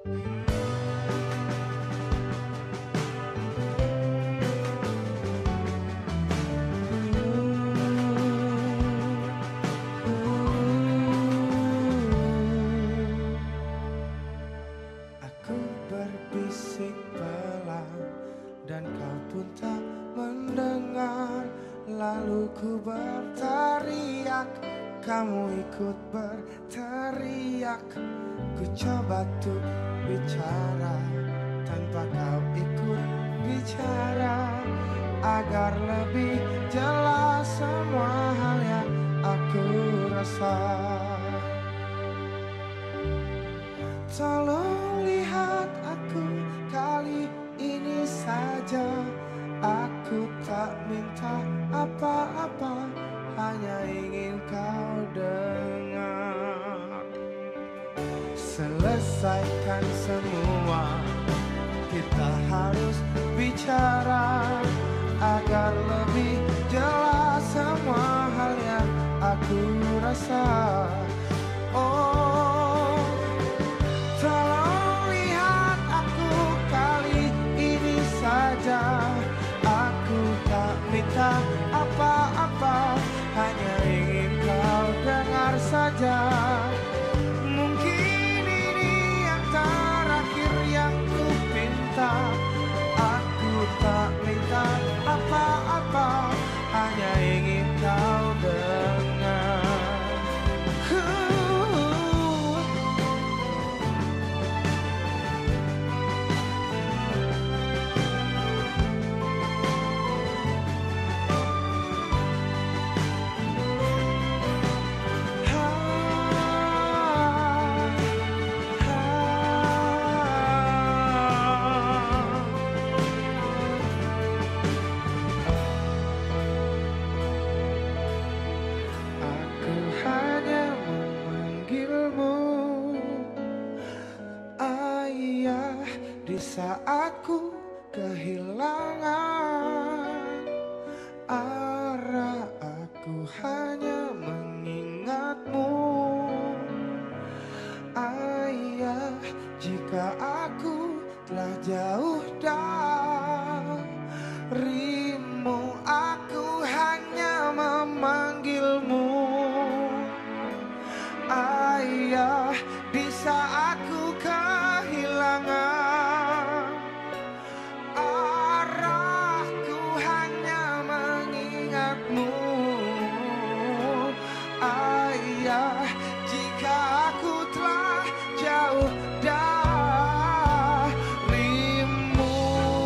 Berbisik pelan dan kau pun tak mendengar. Lalu ku berteriak, kamu ikut berteriak. Ku coba tuh bicara tanpa kau ikut bicara, agar lebih jelas semua hal yang aku rasa. Tolong lihat aku kali ini saja. Aku tak minta apa-apa, hanya ingin kau dengar. Selesaikan semua, kita harus bicara, agar lebih jelas semua hal yang aku rasa. Oh, tolong lihat aku kali ini saja. Aku tak minta apa-apa, hanya ingin kau dengar saja. Mungkin ini yang terakhir yang ku pinta. Aku tak minta apa-apa, hanya ingin kau dengar. Di saat ku kehilangan arah, aku hanya mengingatmu. Ayah, jika aku telah jauh darimu, aku hanya memanggilmu. Ayah, di saat ku kehilangan arahku, hanya mengingatmu. Ayah, jika aku telah jauh darimu,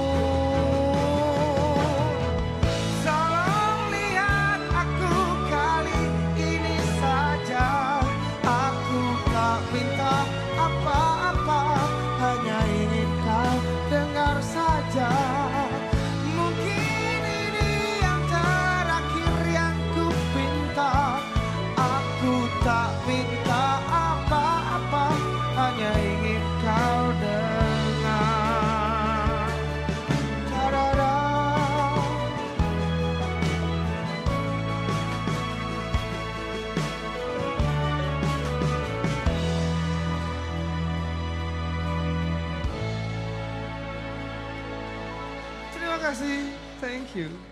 tolong lihat aku kali ini saja. Aku tak minta apa-apa, hanya ingin kau dengar saja. Mungkin ini yang terakhir yang ku pinta. Aku tak minta apa-apa, hanya ingin kau dengar. Ta-da-da. Terima kasih, thank you.